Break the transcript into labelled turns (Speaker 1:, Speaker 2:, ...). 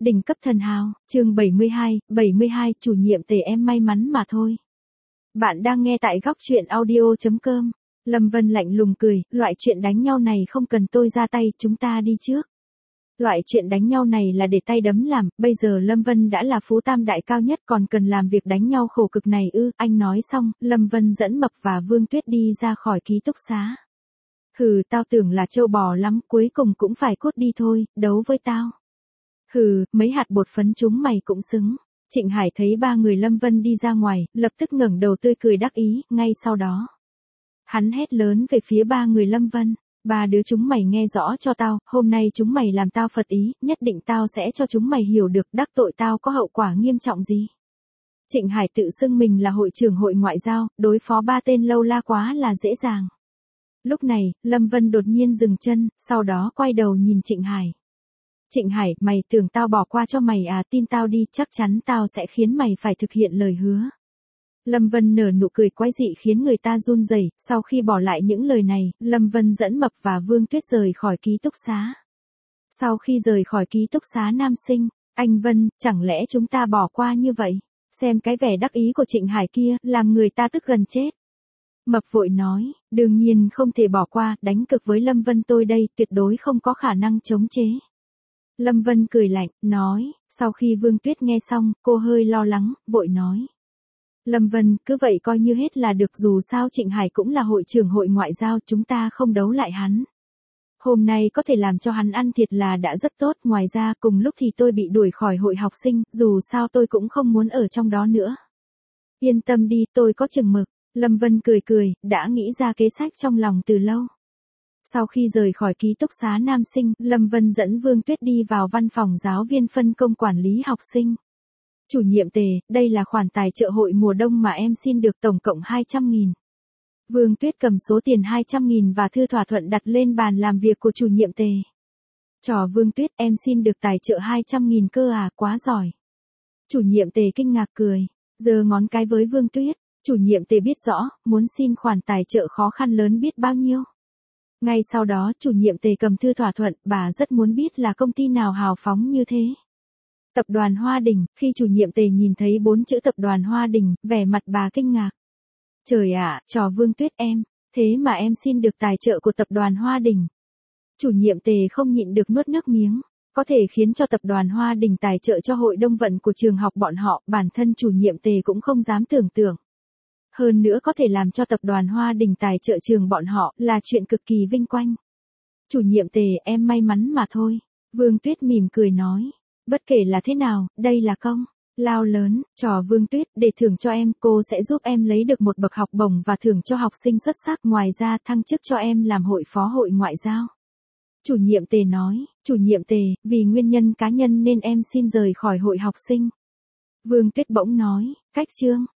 Speaker 1: Đỉnh cấp thần hào, chương 72, chủ nhiệm Tề em may mắn mà thôi. Bạn đang nghe tại góc truyện audio.com. Lâm Vân lạnh lùng cười, loại chuyện đánh nhau này không cần tôi ra tay, chúng ta đi trước. Loại chuyện đánh nhau này là để tay đấm làm, bây giờ Lâm Vân đã là phú tam đại cao nhất còn cần làm việc đánh nhau khổ cực này ư, anh nói xong, Lâm Vân dẫn Mập và Vương Tuyết đi ra khỏi ký túc xá. Hừ, tao tưởng là trâu bò lắm, cuối cùng cũng phải cút đi thôi, đấu với tao. Hừ, mấy hạt bột phấn chúng mày cũng xứng. Trịnh Hải thấy ba người Lâm Vân đi ra ngoài, lập tức ngẩng đầu tươi cười đắc ý, ngay sau đó. Hắn hét lớn về phía ba người Lâm Vân, ba đứa chúng mày nghe rõ cho tao, hôm nay chúng mày làm tao phật ý, nhất định tao sẽ cho chúng mày hiểu được đắc tội tao có hậu quả nghiêm trọng gì. Trịnh Hải tự xưng mình là hội trưởng hội ngoại giao, đối phó ba tên lâu la quá là dễ dàng. Lúc này, Lâm Vân đột nhiên dừng chân, sau đó quay đầu nhìn Trịnh Hải. Trịnh Hải, mày tưởng tao bỏ qua cho mày à, tin tao đi, chắc chắn tao sẽ khiến mày phải thực hiện lời hứa. Lâm Vân nở nụ cười quái dị khiến người ta run rẩy. Sau khi bỏ lại những lời này, Lâm Vân dẫn Mập và Vương Tuyết rời khỏi ký túc xá. Sau khi rời khỏi ký túc xá nam sinh, anh Vân, chẳng lẽ chúng ta bỏ qua như vậy? Xem cái vẻ đắc ý của Trịnh Hải kia, làm người ta tức gần chết. Mập vội nói, đương nhiên không thể bỏ qua, đánh cực với Lâm Vân tôi đây, tuyệt đối không có khả năng chống chế. Lâm Vân cười lạnh, nói, sau khi Vương Tuyết nghe xong, cô hơi lo lắng, vội nói. Lâm Vân, cứ vậy coi như hết là được, dù sao Trịnh Hải cũng là hội trưởng hội ngoại giao, chúng ta không đấu lại hắn. Hôm nay có thể làm cho hắn ăn thiệt là đã rất tốt, ngoài ra cùng lúc thì tôi bị đuổi khỏi hội học sinh, dù sao tôi cũng không muốn ở trong đó nữa. Yên tâm đi, tôi có chừng mực. Lâm Vân cười, đã nghĩ ra kế sách trong lòng từ lâu. Sau khi rời khỏi ký túc xá nam sinh, Lâm Vân dẫn Vương Tuyết đi vào văn phòng giáo viên phân công quản lý học sinh. Chủ nhiệm Tề, đây là khoản tài trợ hội mùa đông mà em xin được, tổng cộng 200.000. Vương Tuyết cầm số tiền 200.000 và thư thỏa thuận đặt lên bàn làm việc của chủ nhiệm Tề. Trò Vương Tuyết, em xin được tài trợ 200.000 cơ à, quá giỏi. Chủ nhiệm Tề kinh ngạc cười, giơ ngón cái với Vương Tuyết. Chủ nhiệm Tề biết rõ, muốn xin khoản tài trợ khó khăn lớn biết bao nhiêu. Ngay sau đó, chủ nhiệm Tề cầm thư thỏa thuận, bà rất muốn biết là công ty nào hào phóng như thế. Tập đoàn Hoa Đình, khi chủ nhiệm Tề nhìn thấy 4 chữ tập đoàn Hoa Đình, vẻ mặt bà kinh ngạc. Trời ạ, trò Vương Tuyết em, thế mà em xin được tài trợ của tập đoàn Hoa Đình. Chủ nhiệm Tề không nhịn được nuốt nước miếng, có thể khiến cho tập đoàn Hoa Đình tài trợ cho hội đông vận của trường học bọn họ, bản thân chủ nhiệm Tề cũng không dám tưởng tượng. Hơn nữa có thể làm cho tập đoàn Hoa Đình tài trợ trường bọn họ là chuyện cực kỳ vinh quang. Chủ nhiệm Tề, em may mắn mà thôi. Vương Tuyết mỉm cười nói. Bất kể là thế nào, đây là công lao lớn, trò Vương Tuyết, để thưởng cho em, cô sẽ giúp em lấy được một bậc học bổng và thưởng cho học sinh xuất sắc, ngoài ra thăng chức cho em làm hội phó hội ngoại giao. Chủ nhiệm Tề nói, chủ nhiệm Tề, vì nguyên nhân cá nhân nên em xin rời khỏi hội học sinh. Vương Tuyết bỗng nói, cách chương,